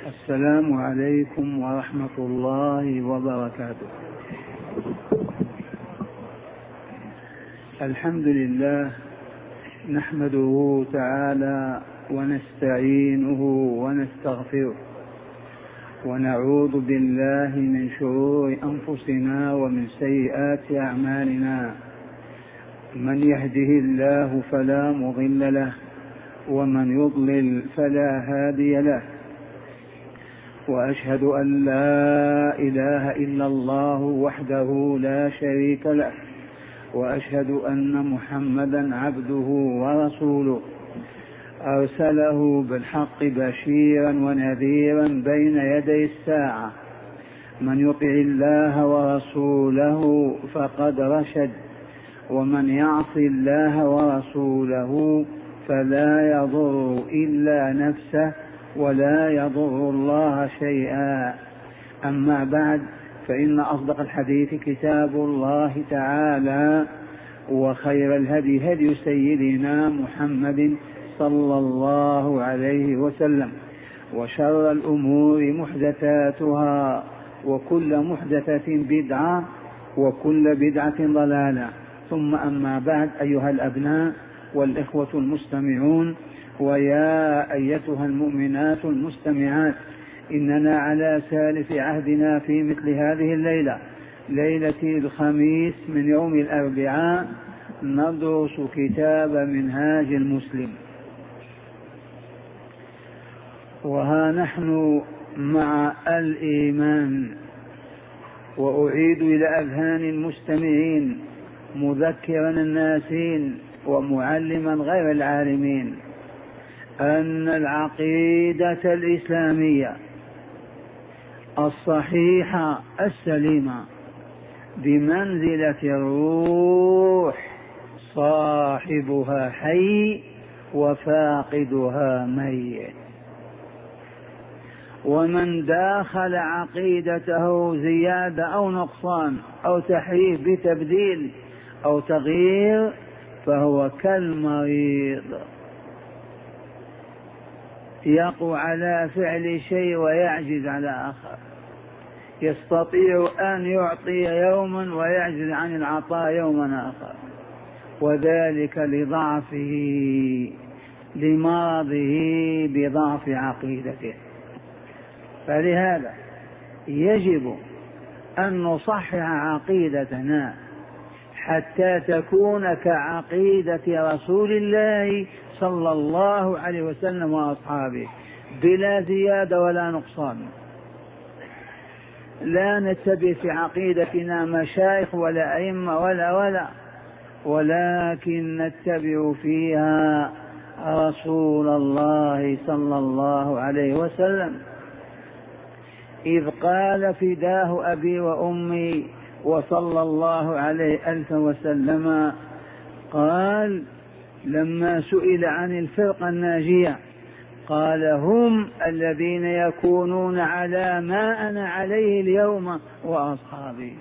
السلام عليكم ورحمة الله وبركاته. الحمد لله نحمده تعالى ونستعينه ونستغفره ونعوذ بالله من شرور أنفسنا ومن سيئات أعمالنا. من يهده الله فلا مضل له ومن يضلل فلا هادي له، وأشهد أن لا إله إلا الله وحده لا شريك له، وأشهد أن محمدا عبده ورسوله أرسله بالحق بشيرا ونذيرا بين يدي الساعة. من يطع الله ورسوله فقد رشد، ومن يعص الله ورسوله فلا يضر إلا نفسه ولا يضر الله شيئا. أما بعد، فإن أصدق الحديث كتاب الله تعالى، وخير الهدي هدي سيدنا محمد صلى الله عليه وسلم، وشر الأمور محدثاتها، وكل محدثة بدعة، وكل بدعة ضلالة. ثم أما بعد، أيها الأبناء والإخوة المستمعون، ويا أيتها المؤمنات المستمعات، إننا على سالف عهدنا في مثل هذه الليلة، ليلة الخميس من يوم الأربعاء، ندرس كتاب منهاج المسلم. وها نحن مع الإيمان، وأعيد إلى أذهان المستمعين مذكرا الناسين ومعلما غير العالمين أن العقيدة الإسلامية الصحيحة السليمة بمنزلة الروح، صاحبها حي وفاقدها ميت. ومن داخل عقيدته زيادة أو نقصان أو تحريف بتبديل أو تغيير فهو كالمريض يقوى على فعل شيء ويعجز على آخر، يستطيع أن يعطي يوما ويعجز عن العطاء يوما آخر، وذلك لضعفه لمرضه بضعف عقيدته. فلهذا يجب أن نصحح عقيدتنا حتى تكون كعقيدة رسول الله صلى الله عليه وسلم وأصحابه بلا زيادة ولا نقصان. لا نتبع في عقيدتنا مشايخ ولا أئمة ولكن نتبع فيها رسول الله صلى الله عليه وسلم، إذ قال فداه أبي وأمي وصلى الله عليه ألف وسلم، قال لما سئل عن الفرقة الناجية قال هم الذين يكونون على ما أنا عليه اليوم وأصحابي.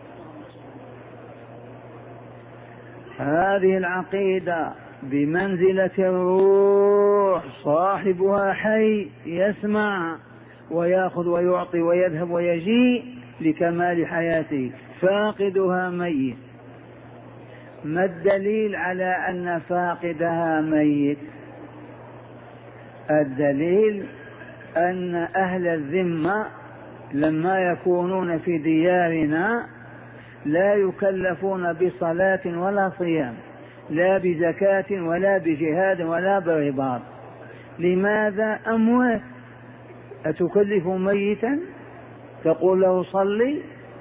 هذه العقيدة بمنزلة الروح، صاحبها حي يسمع ويأخذ ويعطي ويذهب ويجيء لكمال حياته، فاقدها ميت. ما الدليل على أن فاقدها ميت؟ الدليل أن أهل الذمة لما يكونون في ديارنا لا يكلفون بصلاة ولا صيام، لا بزكاة ولا بجهاد ولا برباط. لماذا؟ أموات. أتكلف ميتا تقول له صلي؟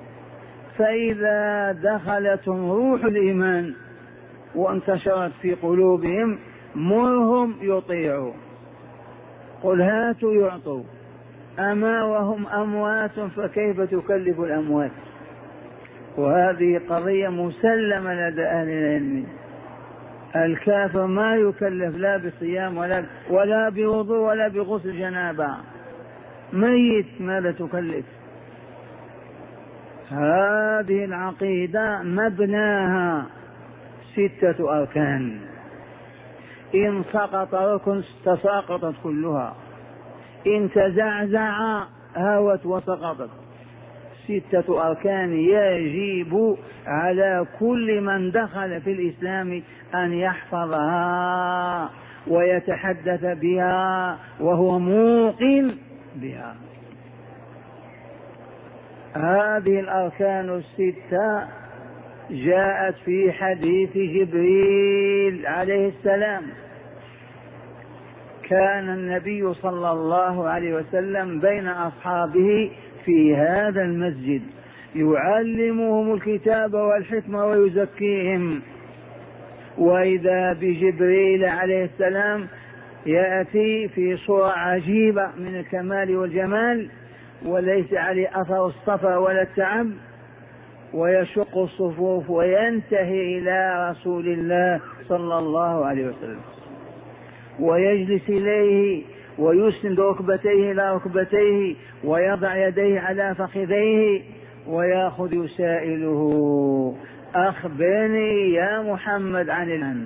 فإذا دخلتهم روح الإيمان وانتشرت في قلوبهم مرهم يطيعوا، قل هاتوا يعطوا. أما وهم أموات فكيف تكلف الأموات؟ وهذه قضية مسلمة لدى أهل العلم. الكافر ما يكلف لا بصيام ولا بوضوء ولا بغسل جنابة، ميت ماذا تكلف؟ هذه العقيدة مبناها 6 أركان، إن سقط ركن تساقطت كلها. إن تزعزع هوت وسقطت. 6 أركان يجب على كل من دخل في الإسلام أن يحفظها ويتحدث بها وهو موقن بها. هذه الأركان 6 جاءت في حديث جبريل عليه السلام. كان النبي صلى الله عليه وسلم بين أصحابه في هذا المسجد يعلمهم الكتاب والحكمة ويزكيهم، وإذا بجبريل عليه السلام يأتي في صورة عجيبة من الكمال والجمال، وليس عليه أثر الصفا ولا التعب، ويشق الصفوف وينتهي إلى رسول الله صلى الله عليه وسلم ويجلس إليه ويسند ركبتيه إلى ركبتيه ويضع يديه على فخذيه ويأخذ يسائله: أخبرني يا محمد عن الإيمان.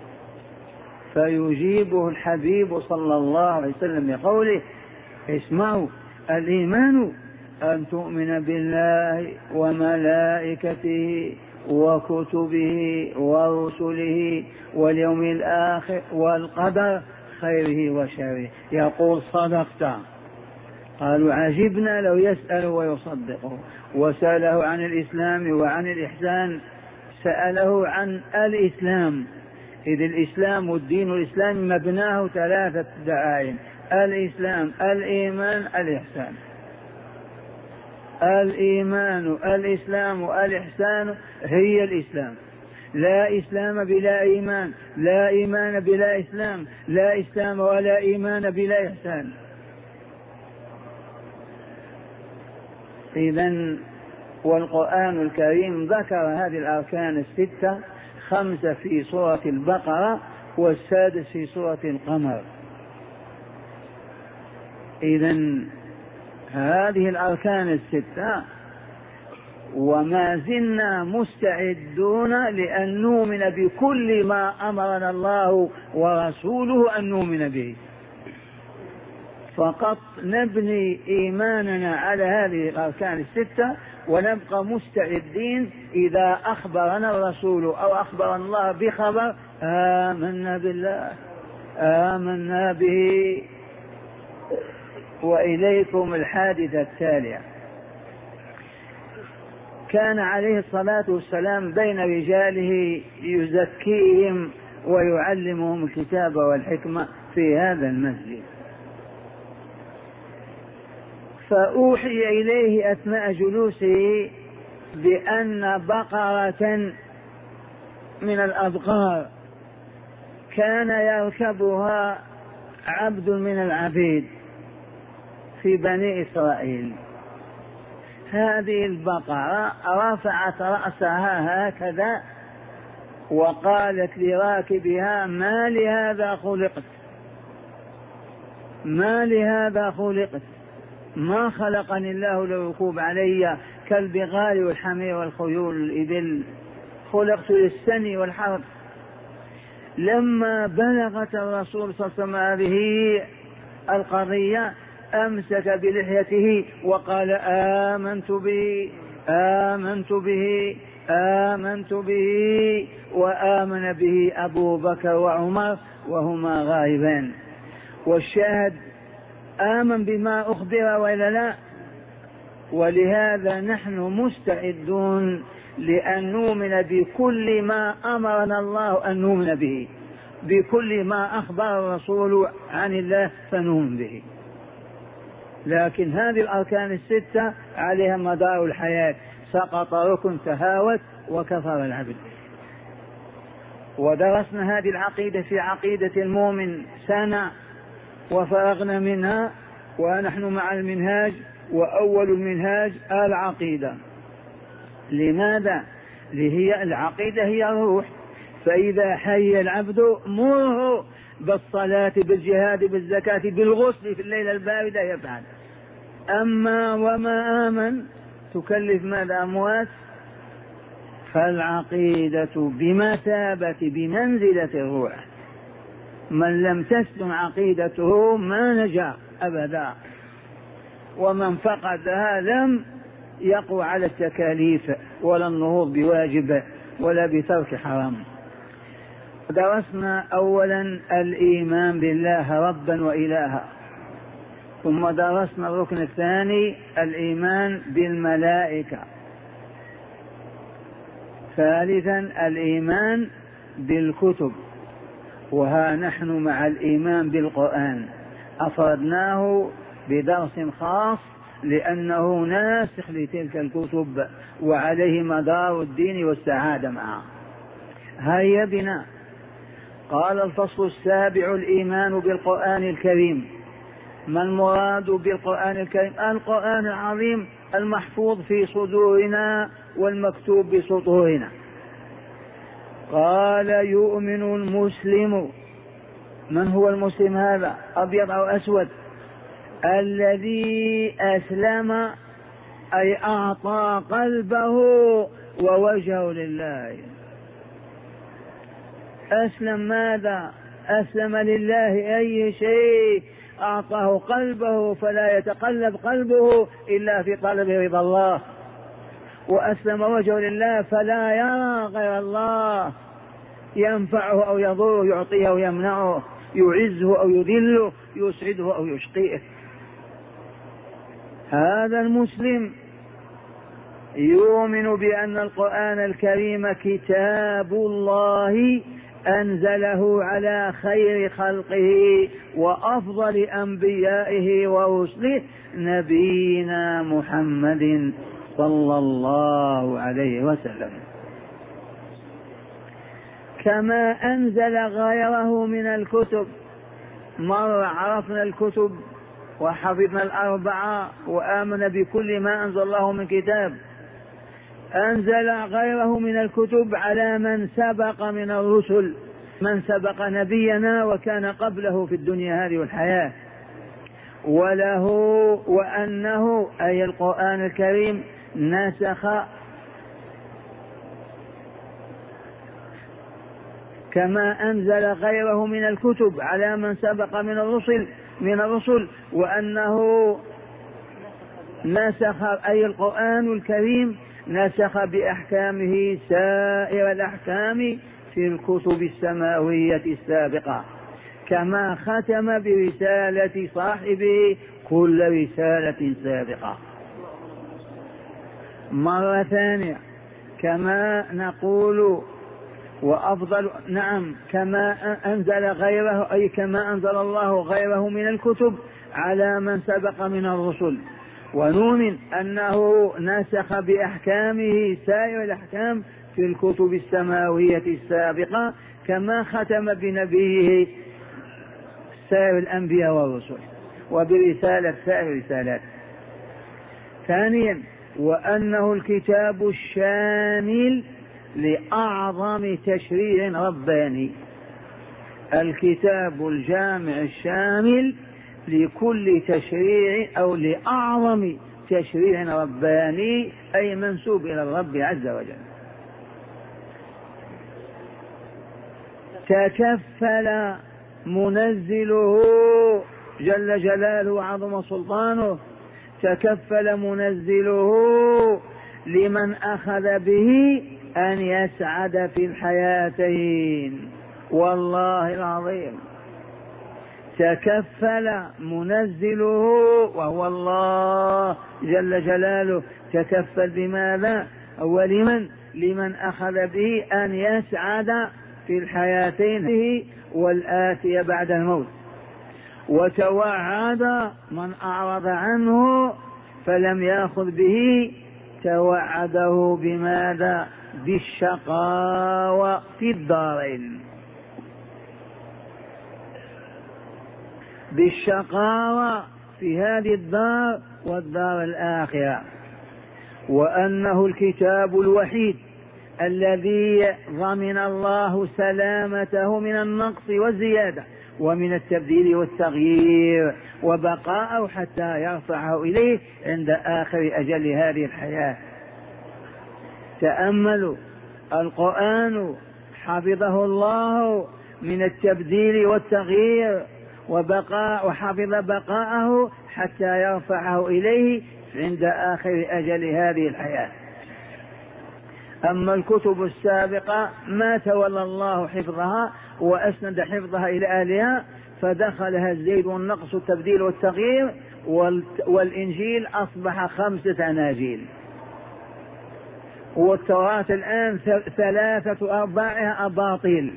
فيجيبه الحبيب صلى الله عليه وسلم بقوله: اسمعوا، الإيمان أن تؤمن بالله وملائكته وكتبه ورسله واليوم الآخر والقدر خيره وشره. يقول: صدقت. قالوا: عجبنا لو يسأل ويصدقه. وسأله عن الإسلام وعن الإحسان، سأله عن الإسلام، إذ الإسلام والدين الإسلام مبناه 3 دعائم: الإسلام، الإيمان، الإحسان. الإيمان، الإسلام، الإحسان هي الإسلام. لا إسلام بلا إيمان، لا إيمان بلا إسلام، لا إسلام ولا إيمان بلا إحسان. إذن والقرآن الكريم ذكر هذه الأركان 6: 5 في سورة البقرة والسادس في سورة القمر. إذن هذه الأركان 6 وما زلنا مستعدون لأن نؤمن بكل ما أمرنا الله ورسوله أن نؤمن به، فقط نبني إيماننا على هذه الأركان 6 ونبقى مستعدين إذا أخبرنا الرسول أو أخبر الله بخبر آمنا بالله، آمنا به. وإليكم الحادثة التالية: كان عليه الصلاة والسلام بين رجاله يزكيهم ويعلمهم الكتاب والحكمة في هذا المسجد، فأوحي إليه أثناء جلوسه بأن بقرة من الأبقار كان يركبها عبد من العبيد في بني إسرائيل. هذه البقرة رفعت رأسها هكذا وقالت لراكبها: ما لهذا خلقت، ما لهذا خلقت، ما خلقني الله لركوب علي كالبغال والحمير والخيول والإبل، خلقت للسني والحرب. لما بلغت الرسول صلى الله عليه وسلم هذه القضية أمسك بلحيته وقال: آمنت به، آمنت به، آمنت به. وآمن به أبو بكر وعمر وهما غائبان. والشاهد آمن بما أخبر وإلا لا. ولهذا نحن مستعدون لأن نؤمن بكل ما أمرنا الله أن نؤمن به، بكل ما أخبر الرسول عن الله فنؤمن به. لكن هذه الأركان 6 عليها مدار الحياة، سقط ركن تهاوت وكفر العبد. ودرسنا هذه العقيدة في عقيدة المؤمن سنة وفرغنا منها، ونحن مع المنهاج، وأول المنهاج العقيدة. لماذا؟ لهي العقيدة هي الروح، فإذا حي العبد مره بالصلاة بالجهاد بالزكاة بالغسل في الليلة الباردة يفعل. أما وما آمن تكلف ماذا؟ أموات. فالعقيدة بمثابة بمنزلة الروح، من لم تسلم عقيدته ما نجا أبدا، ومن فقدها لم يقوى على التكاليف ولا النهوض بواجب ولا بترك حرام. درسنا أولا الإيمان بالله ربا وإلها، ثم درسنا الركن الثاني الإيمان بالملائكة، ثالثا الإيمان بالكتب، وها نحن مع الإيمان بالقرآن أفردناه بدرس خاص لأنه ناسخ لتلك الكتب وعليه مدار الدين والسعادة معه. هيا بنا. قال الفصل السابع: الإيمان بالقرآن الكريم. ما المراد بالقرآن الكريم؟ القرآن العظيم المحفوظ في صدورنا والمكتوب بسطورنا. قال: يؤمن المسلم. من هو المسلم هذا؟ أبيض أو أسود؟ الذي أسلم أي أعطى قلبه ووجهه لله. أسلم ماذا؟ أسلم لله أي شيء أعطاه قلبه، فلا يتقلب قلبه إلا في طلب رضا الله. وأسلم وجهه لله فلا يرى غير الله، ينفعه أو يضره، يعطيه أو يمنعه، يعزه أو يذله، يسعده أو يشقيه. هذا المسلم يؤمن بأن القرآن الكريم كتاب الله أنزله على خير خلقه وأفضل أنبيائه ورسله نبينا محمد صلى الله عليه وسلم، كما أنزل غيره من الكتب. مرة عرفنا الكتب وحفظنا الأربعة وآمن بكل ما أنزل الله من كتاب. أنزل غيره من الكتب على من سبق من الرسل، من سبق نبينا وكان قبله في الدنيا هذه والحياة. وله وأنه أي القرآن الكريم نسخ كما أنزل غيره من الكتب على من سبق من الرسل وأنه نسخ أي القرآن الكريم نسخ بأحكامه سائر الأحكام في الكتب السماوية السابقة، كما ختم برسالة صاحبه كل رسالة سابقة. مرة ثانية كما نقول وأفضل كما أنزل غيره أي كما أنزل الله غيره من الكتب على من سبق من الرسل، ونؤمن أنه نسخ بأحكامه سائر الأحكام في الكتب السماوية السابقة، كما ختم بنبيه سائر الأنبياء والرسل وبرسالة سائر الرسالات. ثانيا وأنه الكتاب الشامل لأعظم تشريع رباني، الكتاب الجامع الشامل لكل تشريع أو لأعظم تشريع رباني أي منسوب إلى الرب عز وجل. تكفل منزله جل جلاله وعظم سلطانه، تكفل منزله لمن أخذ به أن يسعد في الحياتين، والله العظيم تكفل منزله وهو الله جل جلاله، تكفل بماذا؟ لمن أخذ به أن يسعد في الحياتين والآتية بعد الموت، وتوعد من أعرض عنه فلم يأخذ به توعده بماذا؟ بالشقاوة في الدارين، بالشقاوة في هذه الدار والدار الآخرة. وأنه الكتاب الوحيد الذي ضمن الله سلامته من النقص والزيادة ومن التبديل والتغيير وبقاءه حتى يرفعه إليه عند آخر أجل هذه الحياة. تأملوا القرآن حفظه الله من التبديل والتغيير وحفظ بقاءه حتى يرفعه إليه عند آخر أجل هذه الحياة. أما الكتب السابقة ما تولى الله حفظها وأسند حفظها إلى أهلها، فدخلها الزيد والنقص والتبديل والتغيير، والإنجيل أصبح 5 أناجيل، والتوراة الآن 3/4 أباطيل.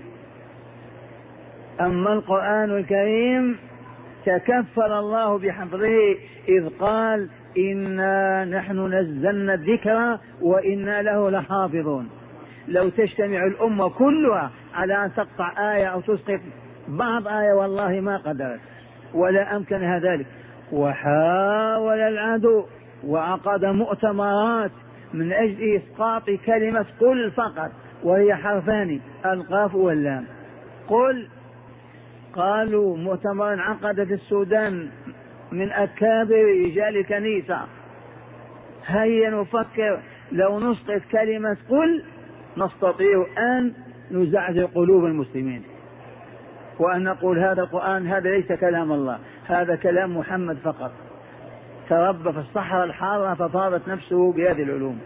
أما القرآن الكريم تكفل الله بحفظه، إذ قال إنا نحن نزلنا الذكر وإنا له لحافظون. لو تجتمع الأمة كلها على أن تقطع آية أو تسقط بعض آية والله ما قدرت ولا أمكنها ذلك. وحاول العدو وعقد مؤتمرات من أجل إسقاط كلمة قل فقط، وهي حرفان القاف واللام. قل، قالوا مؤتمر عقد في السودان من أكابر رجال الكنيسة، هيا نفكر لو نسقط كلمة قل نستطيع أن نزعزع قلوب المسلمين، وأن نقول هذا القرآن هذا ليس كلام الله، هذا كلام محمد فقط. تربى في الصحراء الحارة ففاضت نفسه بهذه العلوم.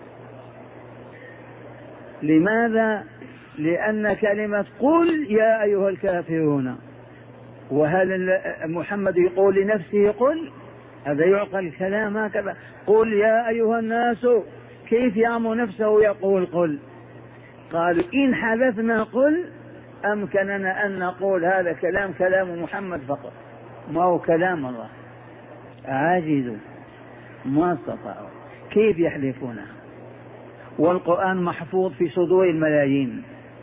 لماذا؟ لأن كلمة قل يا أيها الكافرون، وهل محمد يقول لنفسه قل؟ هذا يعقل الكلام هكذا؟ قل يا أيها الناس، كيف يأمر نفسه يقول قل؟ قالوا إن حذفنا قل أمكننا أن نقول هذا كلام محمد فقط، ما هو كلام الله. عاجزوا ما استطاعوا، كيف يحذفونه؟ والقرآن محفوظ في صدور الملايين.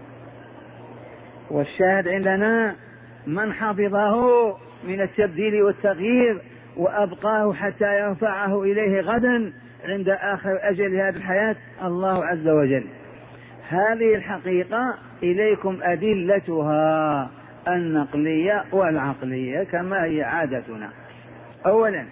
والشاهد عندنا من حفظه من التبديل والتغيير وأبقاه حتى يرفعه إليه غدا عند آخر أجل هذه الحياة، الله عز وجل. هذه الحقيقة إليكم أدلتها النقلية والعقلية كما هي عادتنا. أولا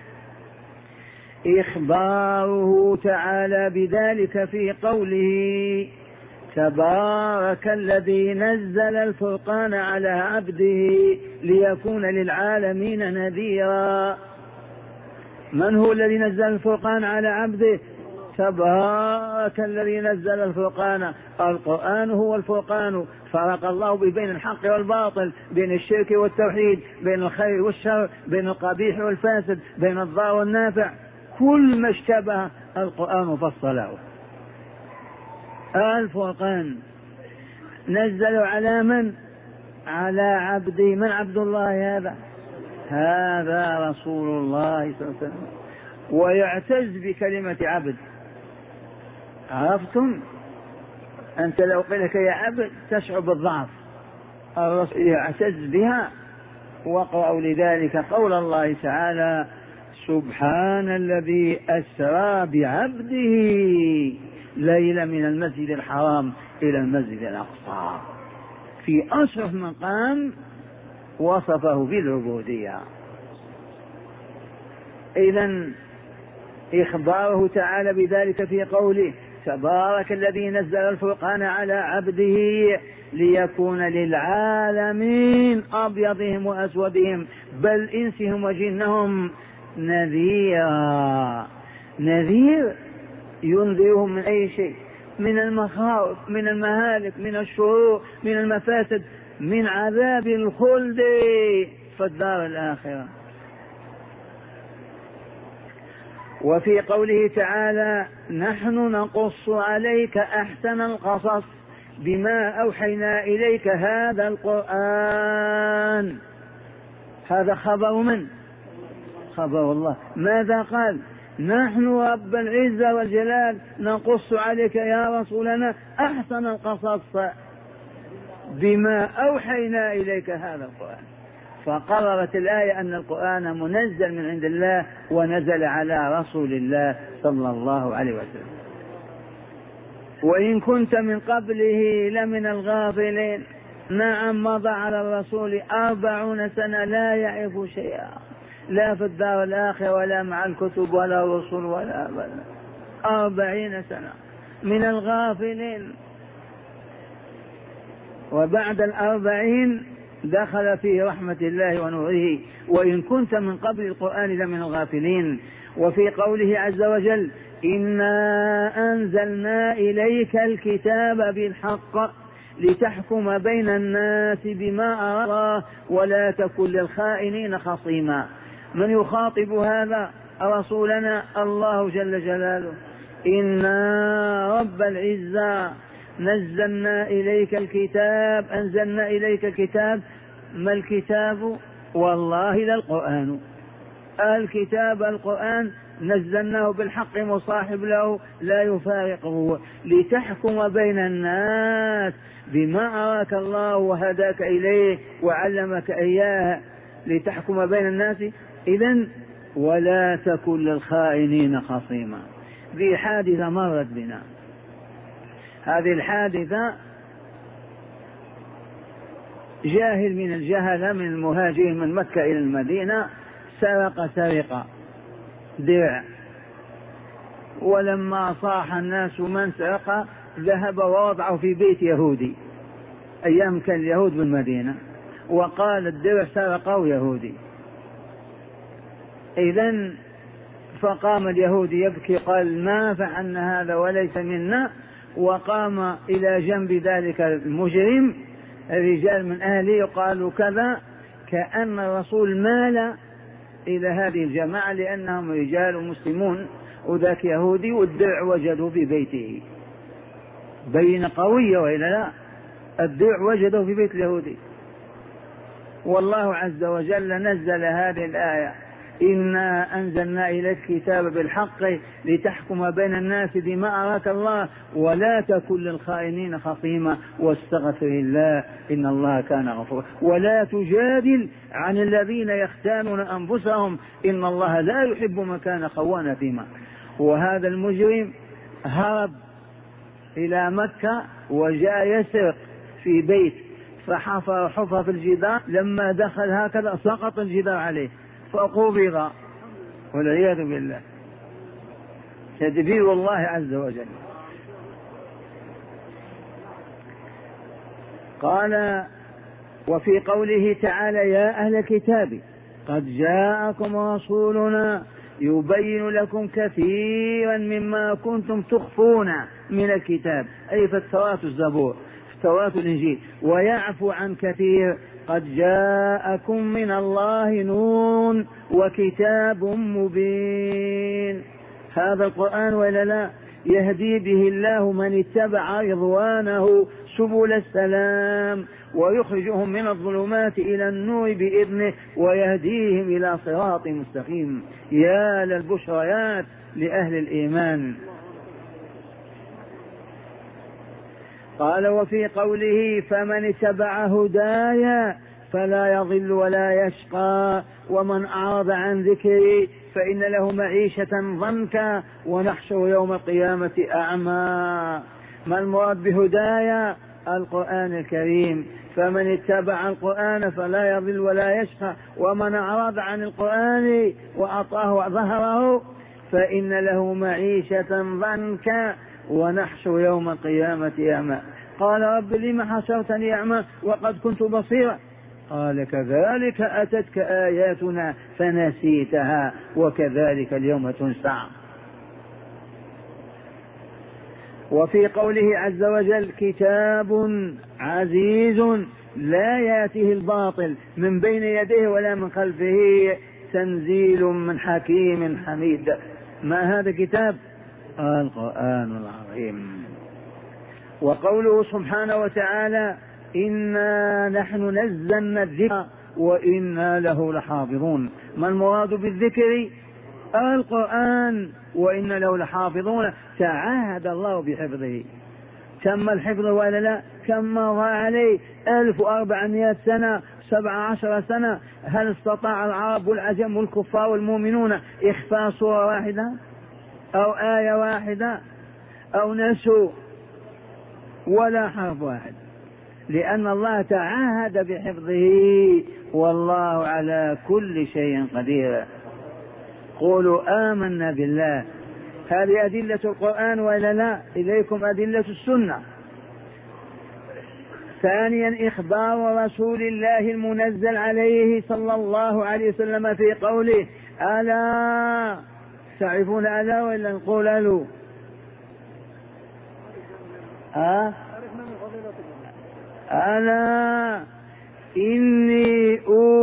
إخباره تعالى بذلك في قوله تبارك الذي نزل الفرقان على عبده ليكون للعالمين نذيرا. من هو الذي نزل الفرقان على عبده؟ تبارك الذي نزل الفرقان. القرآن هو الفرقان، فرق الله بين الحق والباطل، بين الشرك والتوحيد، بين الخير والشر، بين القبيح والفاسد، بين الضار والنافع. كل ما اشتبه القرآن فصله. الفرقان نزل على من؟ على عبده. من عبد الله هذا؟ هذا رسول الله صلى الله عليه وسلم، ويعتز بكلمة عبد. عرفتم؟ أنت لو قيل لك يا عبد تشعر بالضعف، الرسول يعتز بها. وقرأوا لذلك قول الله تعالى سبحان الذي أسرى بعبده ليلا من المسجد الحرام إلى المسجد الأقصى. في أشرف مقام وصفه بالعبودية. إذن إخباره تعالى بذلك في قوله تبارك الذي نزل الفرقان على عبده ليكون للعالمين أبيضهم وأسودهم بل إنسهم وجنهم نذيرا. نذير ينذرهم من أي شيء، من المخاوف، من المهالك، من الشرور، من المفاسد، من عذاب الخلد في الدار الآخرة. وفي قوله تعالى نحن نقص عليك أحسن القصص بما أوحينا إليك هذا القرآن. هذا خبر من؟ خبر الله. ماذا قال؟ نحن رب العزة والجلال نقص عليك يا رسولنا أحسن القصص بما أوحينا إليك هذا القرآن. فقررت الآية أن القرآن منزل من عند الله ونزل على رسول الله صلى الله عليه وسلم. وإن كنت من قبله لمن الغافلين. نعم مضى على الرسول 40 سنة لا يعرف شيئا، لا في الدار الآخرة ولا مع الكتب ولا الرسل ولا أبدا. 40 سنة من الغافلين. وبعد 40 دخل في رحمة الله ونوره، وإن كنت من قبل القرآن لمن الغافلين. وفي قوله عز وجل: إنا أنزلنا إليك الكتاب بالحق لتحكم بين الناس بما أراك الله ولا تكن للخائنين خصيما. من يخاطب هذا؟ رسولنا الله جل جلاله. إنا رب العزة نزلنا إليك الكتاب، أنزلنا إليك الكتاب. ما الكتاب؟ والله للقرآن. الكتاب القرآن نزلناه بالحق مصاحب له لا يفارقه، لتحكم بين الناس بما أراك الله وهداك إليه وعلمك إياه، لتحكم بين الناس. إذن ولا تكن للخائنين خصيما. ذي حادثة مرت بنا. هذه الحادثة جاهل من الجهلة من المهاجرين من مكة إلى المدينة سرق سرقة درع، ولما صاح الناس من سرق ذهب ووضعه في بيت يهودي، أيام كان اليهود بالمدينة، وقال الدرع سرقه يهودي. إذن فقام اليهودي يبكي، قال ما فعلنا هذا وليس منا، وقام إلى جنب ذلك المجرم رجال من أهله قالوا كذا، كأن الرسول مال إلى هذه الجماعة لأنهم رجال مسلمون وذاك يهودي، والدرع وجدوا في بيته. بين قوية وإلا لا؟ الدرع وجدوا في بيت اليهودي. والله عز وجل نزل هذه الآية: إنا أنزلنا إليك الكتاب بالحق لتحكم بين الناس بما أراك الله ولا تكن للخائنين خصيما واستغفر الله إن الله كان غفورا. ولا تجادل عن الذين يختانون أنفسهم إن الله لا يحب من كان خوانا فيما. وهذا المجرم هرب إلى مكة وجاء يسرق في بيت، فحفر حفر في الجدار، لما دخل هكذا سقط الجدار عليه فقبض والعياذ بالله. تدبير الله عز وجل. قال وفي قوله تعالى: يا أهل الكتاب قد جاءكم رسولنا يبين لكم كثيرا مما كنتم تخفون من الكتاب، أي في التوراة الزبور، في التوراة الإنجيل، ويعفو عن كثير. قد جاءكم من الله نور وكتاب مبين. هذا القرآن ولا لا؟ يهدي به الله من اتبع رضوانه سبل السلام ويخرجهم من الظلمات إلى النور بإذنه ويهديهم إلى صراط مستقيم. يا للبشريات لأهل الإيمان. قال وفي قوله: فمن اتبع هدايا فلا يضل ولا يشقى ومن أعرض عن ذكري فإن له معيشة ضنكا ونحشر يوم القيامة أعمى. ما المراد بهدايا؟ القرآن الكريم. فمن اتبع القرآن فلا يضل ولا يشقى ومن أعرض عن القرآن وأعطاه ظهره فإن له معيشة ضنكا ونحشر يوم القيامة أعمى. قال: رب لم حشرتني أعمى وقد كنت بصيرا؟ قال: كذلك أتتك آياتنا فنسيتها وكذلك اليوم تنسى. وفي قوله عز وجل: كتاب عزيز لا يأتيه الباطل من بين يديه ولا من خلفه تنزيل من حكيم حميد. ما هذا الكتاب؟ القرآن العظيم. وقوله سبحانه وتعالى: إنا نحن نزلنا الذكر وإنا له لحافظون. ما المراد بالذكر؟ القرآن، وإنا له لحافظون. تعاهد الله بحفظه. تم الحفظ ولا لا؟ كم مضى عليه 1400 سنة 17 سنة. هل استطاع العرب والعجم والكفار والمؤمنون إخفاء سورة واحدة أو آية واحدة أو نسوا ولا حرف واحد؟ لأن الله تعاهد بحفظه والله على كل شيء قدير. قولوا آمنا بالله. هذه أدلة القرآن ولا لا؟ إليكم أدلة السنة. ثانيا إخبار رسول الله المنزل عليه صلى الله عليه وسلم في قوله ألا، تعرفون ألا ولا نقول ألو؟ ألا إني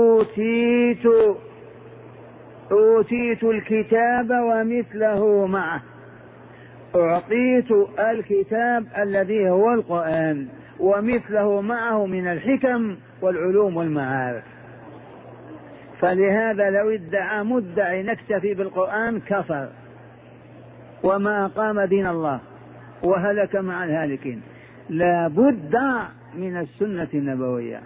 أوتيت الكتاب ومثله معه. أعطيت الكتاب الذي هو القرآن ومثله معه من الحكم والعلوم والمعارف. فلهذا لو ادعى مدعي نكتفي بالقرآن كفر وما أقام دين الله وهلك مع الهالكين. لا بد من السنة النبوية.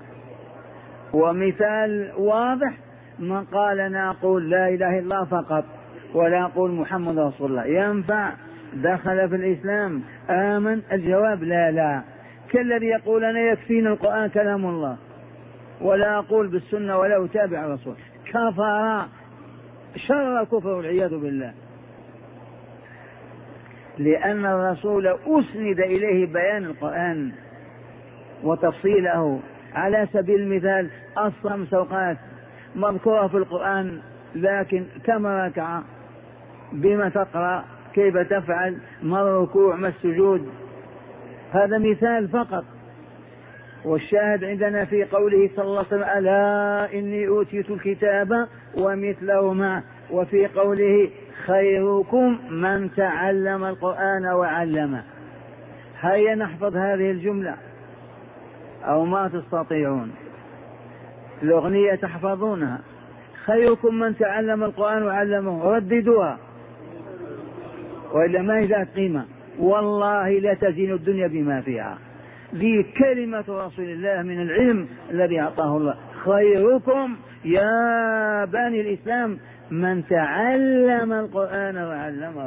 ومثال واضح من قال نقول لا إله إلا الله فقط ولا أقول محمد رسول الله ينفع؟ دخل في الإسلام آمن؟ الجواب لا. كالذي يقول أنا يكفينا القرآن كلام الله ولا أقول بالسنة ولا أتابع الرسول، كفر شر كفر والعياذ بالله. لأن الرسول أسند إليه بيان القرآن وتفصيله. على سبيل المثال الخمس أوقات مذكورة في القرآن، لكن كم ركع، بما تقرأ، كيف تفعل، ما الركوع ما السجود، هذا مثال فقط. والشاهد عندنا في قوله صلى الله عليه وسلم ألا إني أوتيت الكتاب ومثله معه، وفي قوله خيركم من تعلم القرآن وعلمه. هيا نحفظ هذه الجملة أو ما تستطيعون؟ الأغنية تحفظونها. خيركم من تعلم القرآن وعلمه، رددوها وإلا ما هي ذات قيمة. والله لا تزين الدنيا بما فيها. ذي كلمة رسول الله من العلم الذي أعطاه الله. خيركم يا بني الإسلام من تعلم القرآن وعلمه.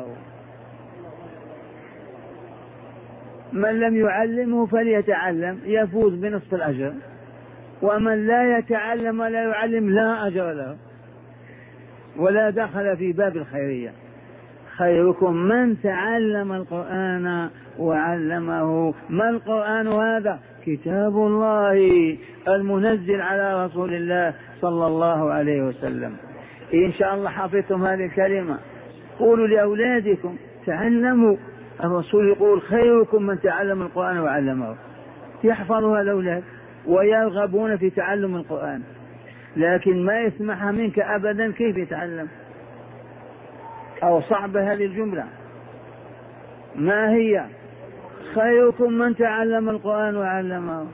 من لم يعلمه فليتعلم يفوز بنصف الأجر، ومن لا يتعلم ولا يعلم لا أجر له ولا دخل في باب الخيرية. خيركم من تعلم القرآن وعلمه. ما القرآن هذا؟ كتاب الله المنزل على رسول الله صلى الله عليه وسلم. إن شاء الله حفظتم هذه الكلمة قولوا لأولادكم تعلموا. الرسول يقول خيركم من تعلم القرآن وعلمه. يحفظها الأولاد ويرغبون في تعلم القرآن، لكن ما يسمعها منك أبدا كيف يتعلم؟ أو صعبة هذه الجملة. ما هي؟ خيركم من تعلم القرآن وعلمه.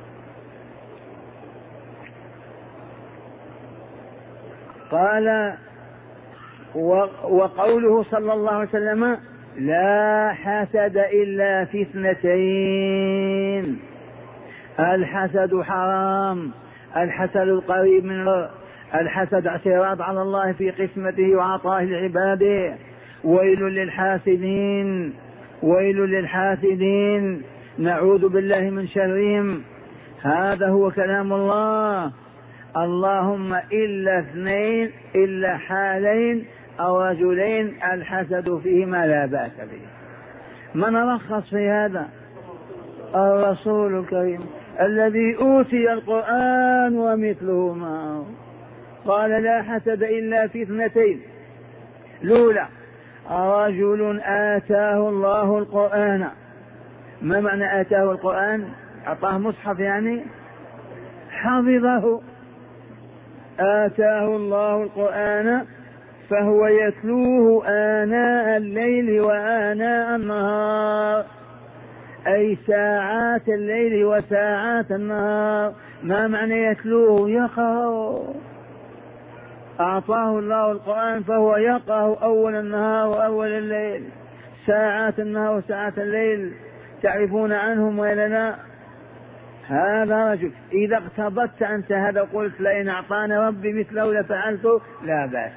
قال وقوله صلى الله عليه وسلم لا حسد إلا في اثنتين. الحسد حرام، الحسد القريب من الحسد اعتراض على الله في قسمته وعطائه لعباده. ويل للحاسدين، ويل للحاسدين، نعوذ بالله من شرهم. هذا هو كلام الله. اللهم إلا اثنين، إلا حالين أو رجلين الحسد فيهما لا بأس به. من رخص في هذا؟ الرسول الكريم الذي أوتي القرآن ومثله معه. قال لا حسد إلا في اثنتين. الأولى رجل آتاه الله القرآن. ما معنى آتاه القرآن؟ أعطاه مصحف يعني حفظه. آتاه الله القرآن فهو يتلوه آناء الليل وآناء النهار، أي ساعات الليل وساعات النهار. ما معنى يتلوه؟ يقرأ. أعطاه الله القرآن فهو يقرأ أول النهار وأول الليل، ساعات النهار وساعات الليل. تعرفون عنهم ولا لا؟ هذا رجل إذا اقتضت أنت هذا قلت لئن أعطاني ربي مثله لفعلته، لا بأس.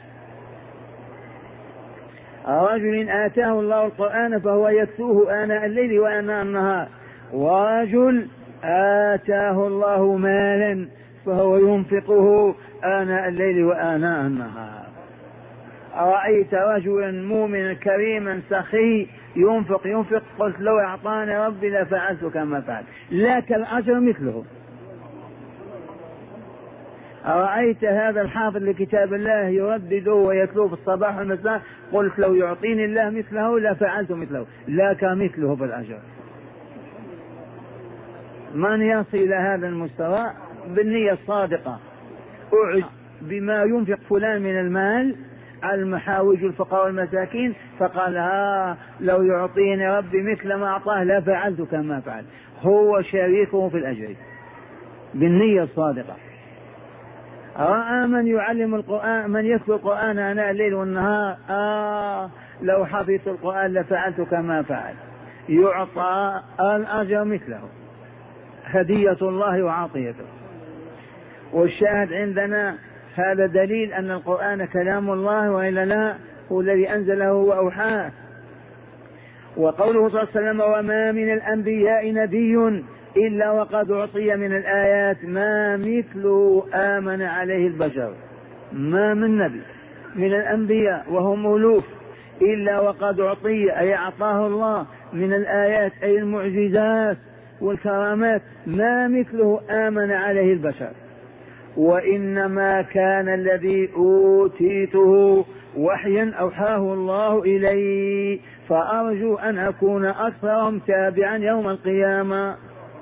رجل آتاه الله القرآن فهو يتلوه آناء الليل وآناء النهار. ورجل آتاه الله مالا فهو ينفقه آناء الليل وآناء النهار. أرأيت رجلا مؤمنا كريما سخي ينفق قلت لو أعطاني ربي لفعلت كما فعل، لك الأجر مثله أرأيت هذا الحافظ لكتاب الله يردده ويتلوه في الصباح والمساء، قلت لو يعطيني الله مثله لفعلت مثله، لا كمثله في الأجر. من يصل إلى هذا المستوى بالنية الصادقة، أعد بما ينفق فلان من المال على المحاوج الفقراء والمساكين، فقال لو يعطيني ربي مثل ما أعطاه لفعلت كما فعل، هو شريكه في الأجر بالنية الصادقة. رأى من يعلم القرآن، من يتلو القرآن آناء الليل والنهار، لو حفظت القرآن لفعلت كما فعل، يعطى الأجر مثله، هدية الله وعطيته. والشاهد عندنا هذا دليل أن القرآن كلام الله، وإلا لا، هو الذي أنزله وأوحاه. وقوله صلى الله عليه وسلم: وما من الأنبياء نبي إلا وقد أعطي من الآيات ما مثله آمن عليه البشر. ما من نبي من الأنبياء وهم ألوف إلا وقد أعطي، أي أعطاه الله من الآيات أي المعجزات والكرامات ما مثله آمن عليه البشر. وإنما كان الذي أوتيته وحيا أوحاه الله إلي، فأرجو أن أكون أكثرهم تابعا يوم القيامة.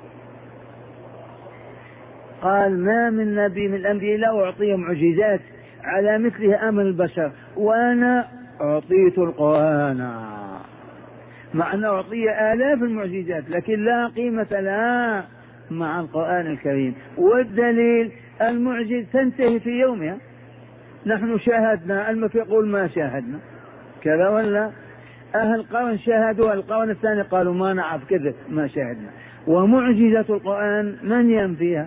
قال: ما من نبي من الأنبياء لا أعطي معجزات على مثله آمن البشر، وأنا أعطيت القرآن، مع أن أعطي آلاف المعجزات لكن لا قيمة لها مع القرآن الكريم. والدليل المعجز تنتهي في يومها. نحن شاهدنا، المفي يقول ما شاهدنا كذا، ولا أهل القرن شاهدوا، القرن الثاني قالوا ما نعرف كذا ما شاهدنا. ومعجزة القرآن من ينفيها؟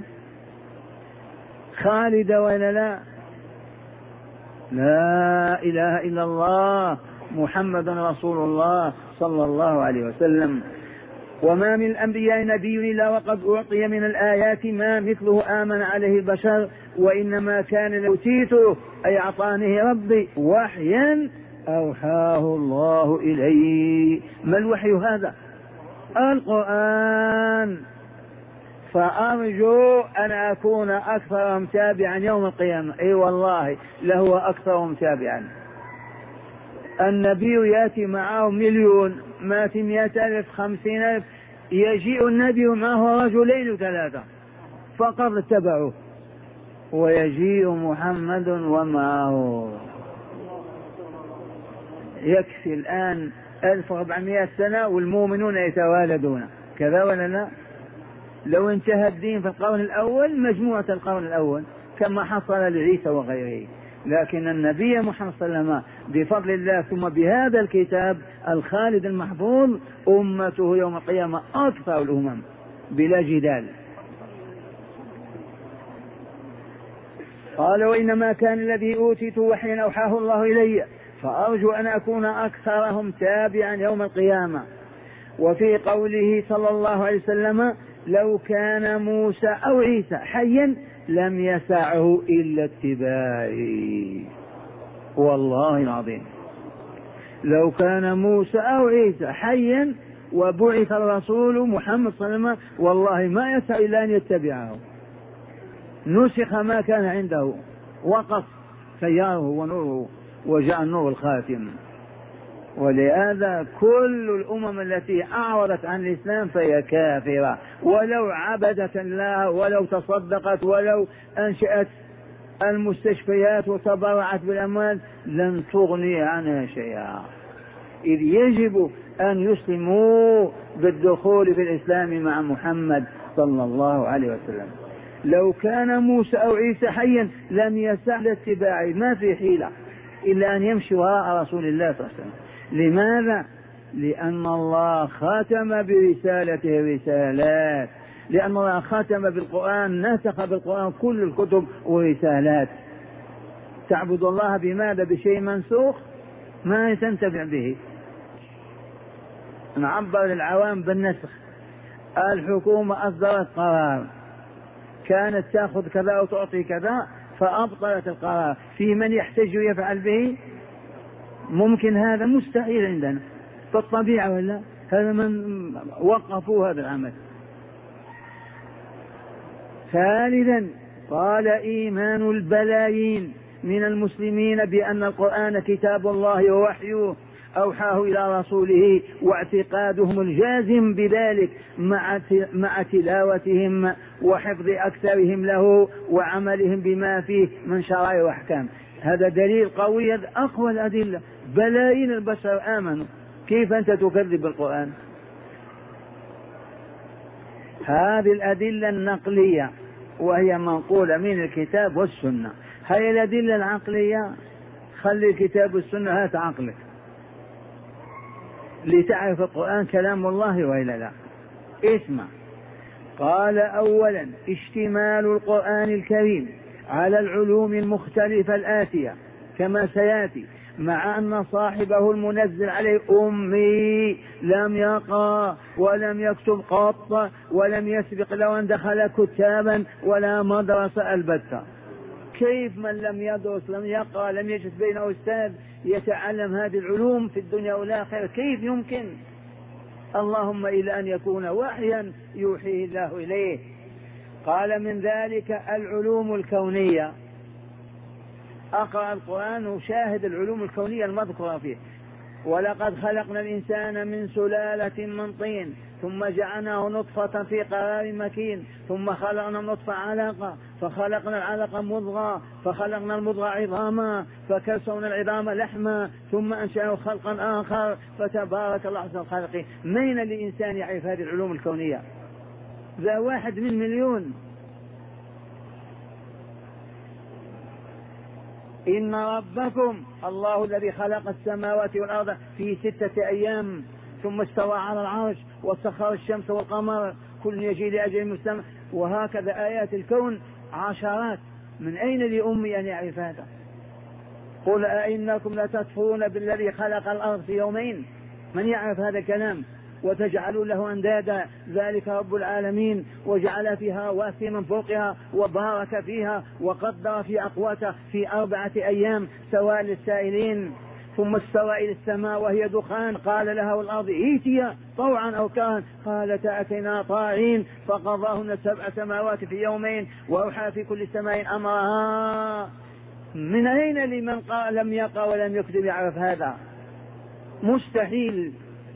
خالدة ولا لا؟ لا إله إلا الله محمد رسول الله صلى الله عليه وسلم. وما من الأنبياء نبي إلا وقد أعطي من الآيات ما مثله آمن عليه البشر، وإنما كان لأوتيته أي أعطاني ربي وحيا أوحاه الله إلي. ما الوحي هذا؟ القرآن. فأرجو أن أكون أكثرهم تابعا يوم القيامة. أي والله لهو أكثرهم تابعا. النبي يأتي معه 1,000,000، ما في 100,000 50,000، يجيء النبي معه رجلين 3 فقط اتبعوه، ويجيء محمد ومعه. يكفي الآن 1400 سنة والمؤمنون يتوالدون، كذا ولا لا؟ لو انتهى الدين في القرن الأول مجموعة القرن الأول كما حصل لعيسى وغيره، لكن النبي محمد صلى الله عليه وسلم بفضل الله ثم بهذا الكتاب الخالد المحفوظ أمته يوم القيامة أكثر الأمم بلا جدال. قال: وإنما كان الذي أوتيته وحيا أوحاه الله إلي، فأرجو أن أكون أكثرهم تابعا يوم القيامة. وفي قوله صلى الله عليه وسلم: لو كان موسى أو عيسى حيا لم يسعه إلا اتباعي. والله العظيم لو كان موسى أو عيسى حيا وبعث الرسول محمد صلى الله عليه وسلم والله ما يسع إلا أن يتبعه. نسخ ما كان عنده، وقف سياره ونوره وجاء النور الخاتم. ولهذا كل الأمم التي أعرضت عن الإسلام فهي كافرة، ولو عبدت الله ولو تصدقت ولو أنشأت المستشفيات وتبرعت بالأموال لن تغني عنها شيئا، إذ يجب أن يسلموا بالدخول في الإسلام مع محمد صلى الله عليه وسلم. لو كان موسى أو عيسى حيا لم يسع لاتباعه، ما في حيلة إلا أن يمشي وراء رسول الله صلى الله عليه وسلم. لماذا؟ لأن الله ختم برسالته رسالات، لأن الله ختم بالقرآن، نسخ بالقرآن كل الكتب ورسالات. تعبد الله بماذا؟ بشيء منسوخ ما تنتفع به. نعبر للعوام بالنسخ. الحكومة أصدرت قرار كانت تأخذ كذا وتعطي كذا فأبطلت القرار، في من يحتج ويفعل به؟ ممكن؟ هذا مستحيل عندنا في الطبيعة، ولا هذا من وقفوا هذا العمل. ثالثا قال إيمان البلايين من المسلمين بأن القرآن كتاب الله ووحيه أوحاه إلى رسوله، واعتقادهم الجازم بذلك مع تلاوتهم وحفظ أكثرهم له وعملهم بما فيه من شرائع وأحكام. هذا دليل قوي، أقوى الأدلة. بلايين البشر آمنوا، كيف أنت تكذب بالقرآن؟ هذه الأدلة النقلية وهي منقولة من الكتاب والسنة. هي الأدلة العقلية، خلي الكتاب والسنة، هات عقلك لتعرف القرآن كلام الله وإلا لا. اسمع، قال أولا اشتمال القرآن الكريم على العلوم المختلفة الآتية كما سيأتي، مع أن صاحبه المنزل عليه أمي لم يقرأ ولم يكتب قط ولم يسبق له أن دخل كتابا ولا مدرسة البتة. كيف من لم يدرس لم يقرأ لم يجلس بين أستاذ يتعلم هذه العلوم في الدنيا والآخرة؟ كيف يمكن؟ اللهم إلى أن يكون وحيا يوحيه الله إليه. قال من ذلك العلوم الكونية. أقرأ القرآن وشاهد العلوم الكونية المذكورة فيه. ولقد خلقنا الإنسان من سلالة من طين ثم جعلناه نطفة في قرار مكين ثم خلقنا النطفة علقة فخلقنا العلقة مضغة فخلقنا المضغة عظاما فكسونا العظام لحما ثم أنشأناه خلقا آخر فتبارك الله أحسن الخالقين. من الإنسان يعرف هذه العلوم الكونية؟ ذا 1 من مليون. إن ربكم الله الذي خلق السماوات والأرض في 6 أيام ثم استوى على العرش وسخر الشمس والقمر كل يجري لأجل مسمى. وهكذا آيات الكون عشرات. من أين لأمي أن يعرف هذا؟ قل أئنكم لتكفرون بالذي خلق الأرض في يومين. من يعرف هذا الكلام؟ وتجعلون له أندادا ذلك رب العالمين وجعل فيها رواسي من فوقها وبارك فيها وقدر في أقواتها في 4 أيام سواء للسائلين. ثم استوى إلى السماء وهي دخان قال لها والأرض ائتيا طوعا أو كرها قالتا أتينا طاعين فقضاهن 7 سماوات في يومين وأوحى في كل سماء أمرها. من أين لمن لم يقرأ ولم يكتب يعرف هذا؟ مستحيل.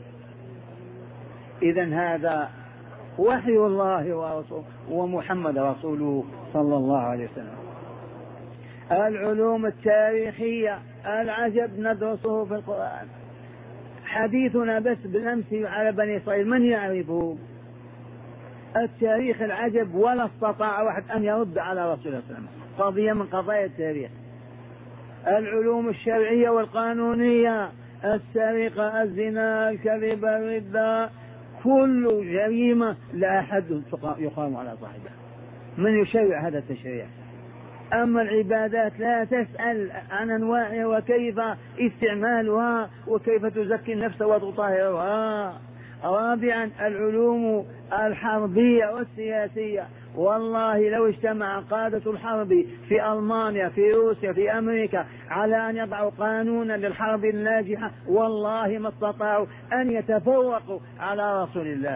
إذن هذا وحي الله ورسوله ومحمد رسوله صلى الله عليه وسلم. العلوم التاريخية العجب ندرسه في القرآن. حديثنا بس بالأمس على بني إسرائيل من يعرفه؟ التاريخ العجب ولا استطاع واحد أن يرد على رسول الله صلى الله عليه وسلم قضية من قضايا التاريخ. العلوم الشرعية والقانونية، السرقة الزنا الكذب الردة، كل جريمة لا حد يقام على صاحبها. من يشرع هذا التشريع؟ أما العبادات لا تسأل عن أنواعها وكيف استعمالها وكيف تزكي النفس وتطهرها. رابعا العلوم الحربية والسياسية. والله لو اجتمع قادة الحرب في ألمانيا في روسيا في أمريكا على أن يضعوا قانونا للحرب الناجحة والله ما استطاعوا أن يتفوقوا على رسول الله.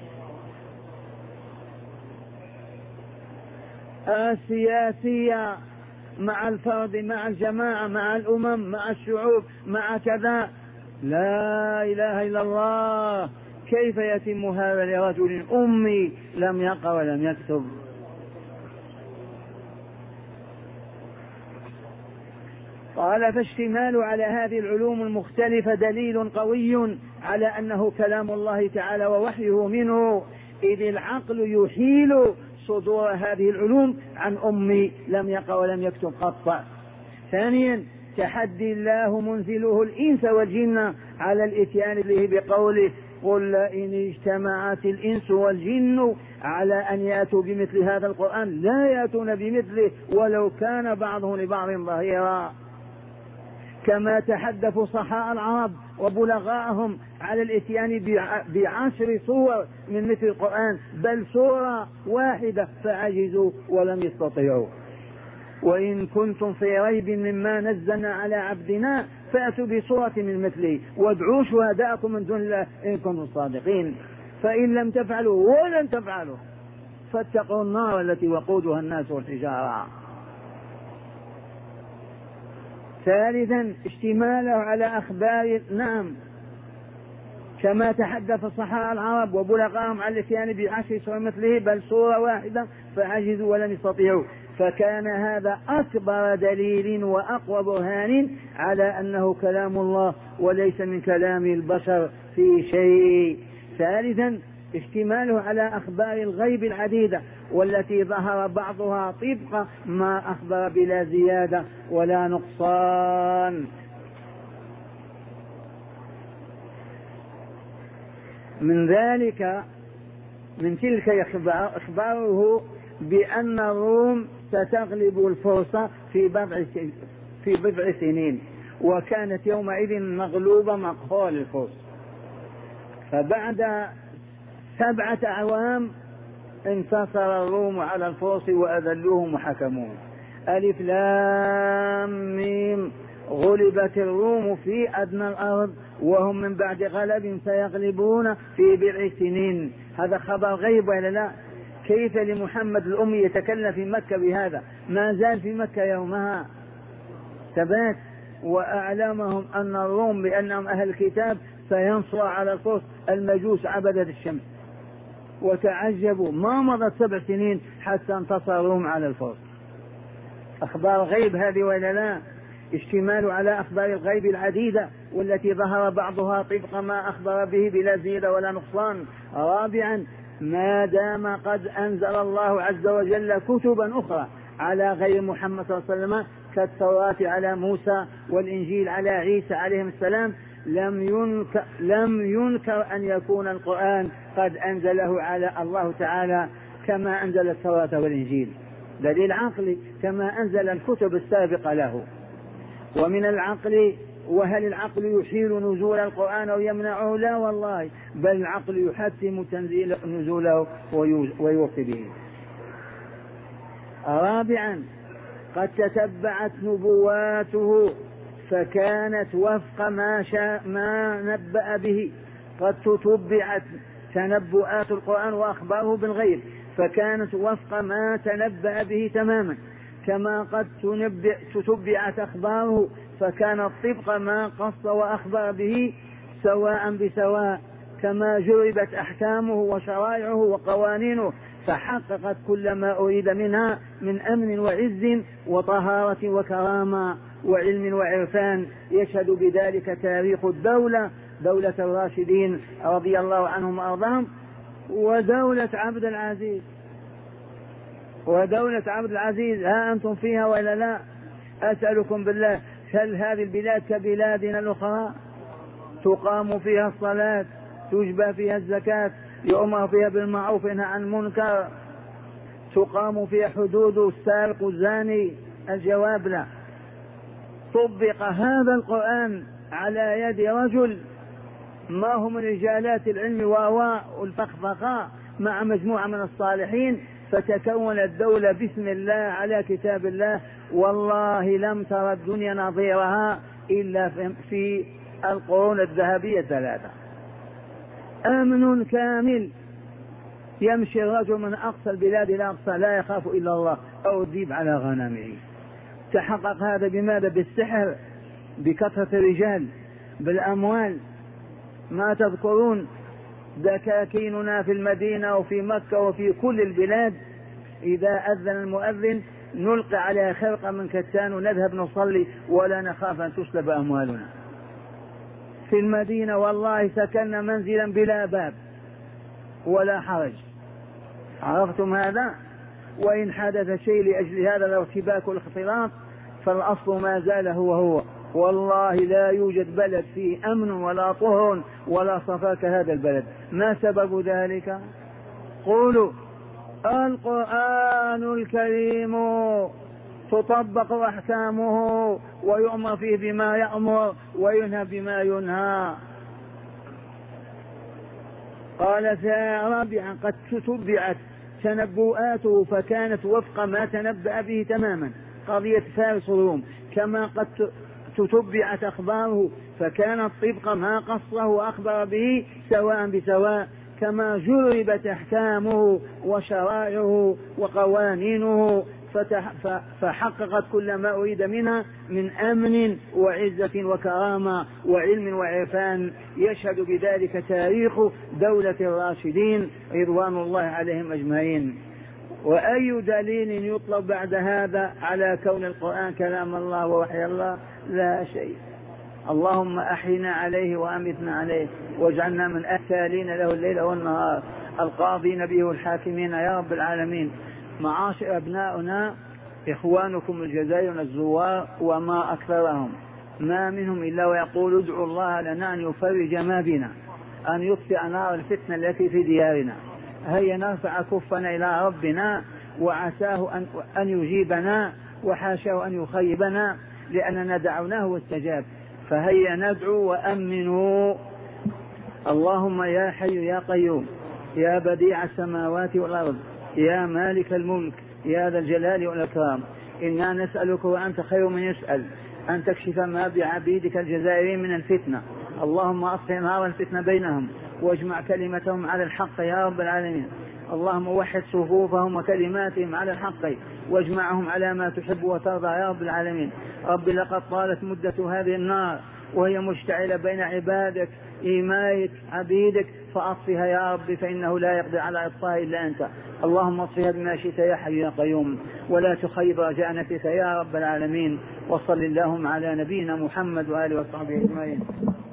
السياسية مع الفرد مع الجماعة مع الأمم مع الشعوب مع كذا، لا إله إلا الله. كيف يتم هذا لرجل أمي لم يقرأ ولم يكتب؟ قال فاشتمال على هذه العلوم المختلفة دليل قوي على أنه كلام الله تعالى ووحيه منه، إذ العقل يحيل صدور هذه العلوم عن أمي لم يقرأ ولم يكتب قط. ثانيا تحدي الله منزله الإنس والجن على الإتيان به بقوله قل إن اجتمعت الإنس والجن على أن يأتوا بمثل هذا القرآن لا يأتون بمثله ولو كان بعضهم لبعض ظهيرا. كما تحدى فصحاء العرب وبلغاءهم على الاتيان ب10 صور من مثل القرآن بل سورة واحدة فعجزوا ولم يستطيعوا. وإن كنتم في ريب مما نزلنا على عبدنا فأتوا بصورة من مثله وادعوا شهداءكم من دون الله إن كنتم صادقين. فإن لم تفعلوا ولن تفعلوا فاتقوا النار التي وقودها الناس والحجارة. ثالثا اشتماله على أخبار كما تحدث الصحابة العرب وبلغاهم على الاتيان بعشر سور مثله بل سورة واحدة فعجزوا ولم يستطيعوا، فكان هذا أكبر دليل وأقوى برهان على أنه كلام الله وليس من كلام البشر في شيء. ثالثا اشتماله على أخبار الغيب العديدة والتي ظهر بعضها طبق ما أخبر بلا زيادة ولا نقصان. من ذلك من تلك إخباره بأن الروم ستغلب الفرس في بضع سنين، وكانت يومئذ مغلوبة مقهول الفرس. فبعد 7 أعوام انتصر الروم على الفرس وأذلوهم وحكموهم. ألف لام ميم، غلبت الروم في أدنى الأرض وهم من بعد غلب سيغلبون في بضع سنين. هذا خبر غيب ولا لا؟ كيف لمحمد الأمي يتكلم في مكة بهذا؟ ما زال في مكة يومها ثبات، وأعلمهم أن الروم بأنهم أهل الكتاب سينصر على الفرس المجوس عبدة الشمس، وتعجبوا ما مضت 7 سنين حتى انتصر الروم على الفرس. أخبار غيب هذه ولا لا؟ اشتمال على أخبار الغيب العديدة والتي ظهر بعضها طبق ما أخبر به بلا زيادة ولا نقصان. رابعا ما دام قد أنزل الله عز وجل كتبا أخرى على غير محمد صلى الله عليه وسلم كالتوراة على موسى والإنجيل على عيسى عليهم السلام، لم ينكر أن يكون القرآن قد أنزله على الله تعالى كما أنزل التوراة والإنجيل، دليل عقلي كما أنزل الكتب السابقة له. ومن العقل، وهل العقل يحيل نزول القرآن أو يمنعه؟ لا والله، بل العقل يحتم تنزيل نزوله ويوفي به. رابعا قد تتبعت نبواته فكانت وفق ما نبأ به. قد تتبعت تنبؤات القرآن وأخباره بالغيب فكانت وفق ما تنبأ به تماما، كما قد تتبعت أخباره فكانت طبق ما قص وأخبر به سواء بسواء، كما جربت أحكامه وشرائعه وقوانينه فحققت كل ما أريد منها من أمن وعز وطهارة وكرامة وعلم وعرفان. يشهد بذلك تاريخ دولة الراشدين رضي الله عنهم وأرضاهم ودولة عبد العزيز ها أنتم فيها ولا لا؟ أسألكم بالله، هل هذه البلاد كبلادنا الأخرى؟ تقام فيها الصلاة، تجبى فيها الزكاة، يؤمر فيها بالمعروف وينهى عن المنكر، تقام فيها حدود السارق والزاني؟ الجواب لا. طبق هذا القرآن على يد رجل ما هم رجالات العلم والفخفخاء مع مجموعة من الصالحين، فتكونت دولة بسم الله على كتاب الله، والله لم ترى الدنيا نظيرها إلا في القرون الذهبية 3. أمن كامل، يمشي الرجل من أقصى البلاد إلى أقصى لا يخاف إلا الله أو الذيب على غنمه. تحقق هذا بماذا؟ بالسحر، بكثرة الرجال، بالأموال. ما تذكرون دكاكيننا في المدينة وفي مكة وفي كل البلاد إذا أذن المؤذن نلقي عليها خرقة من كتان ونذهب نصلي ولا نخاف أن تسلب أموالنا. في المدينة والله سكننا منزلا بلا باب ولا حرج. عرفتم هذا؟ وإن حدث شيء لأجل هذا الارتباك والاختلاط فالأصل ما زال هو. والله لا يوجد بلد فيه أمن ولا طهر ولا صفاء كهذا البلد. ما سبب ذلك؟ قولوا القرآن الكريم تطبق أحكامه ويؤمر فيه بما يأمر وينهى بما ينهى. قال رابعا قد تتبعت تنبؤاته فكانت وفق ما تنبأ به تماما، قضية فارس الروم، كما قد تتبعت أخباره فكانت طبق ما قصه وأخبر به سواء بسواء، كما جربت أحكامه وشرائعه وقوانينه فحققت كل ما أريد منها من أمن وعزة وكرامة وعلم وعرفان، يشهد بذلك تاريخ دولة الراشدين رضوان الله عليهم أجمعين. وأي دليل يطلب بعد هذا على كون القرآن كلام الله ووحي الله؟ لا شيء. اللهم أحينا عليه وأمتنا عليه واجعلنا من التالين له الليل والنهار القاضين به الحاكمين يا رب العالمين. معاشر أبناؤنا، إخوانكم الجزائريون الزوار وما أكثرهم، ما منهم إلا ويقول ادعوا الله لنا أن يفرج ما بنا، أن يطفئ نار الفتنة التي في ديارنا. هيا نرفع كفنا إلى ربنا وعساه أن يجيبنا وحاشاه أن يخيبنا، لأننا دعوناه واستجاب. فهيا ندعو وأمنوا. اللهم يا حي يا قيوم يا بديع السماوات والأرض يا مالك الملك يا ذا الجلال والإكرام، إنا نسألك وأنت خير من يسأل أن تكشف ما بعبيدك الجزائريين من الفتنة. اللهم أصلح نار الفتنة بينهم واجمع كلمتهم على الحق يا رب العالمين. اللهم وحد صفوفهم وكلماتهم على الحق واجمعهم على ما تحب وترضى يا رب العالمين. رب لقد طالت مدة هذه النار وهي مشتعلة بين عبادك إيمائك عبيدك، فأطفها يا رب فإنه لا يقدر على إطفائها إلا أنت. اللهم اطفها بما شئت يا حي يا قيوم، ولا تخيب رجاءنا فيك يا رب العالمين. وصل اللهم على نبينا محمد وآله وصحبه أجمعين.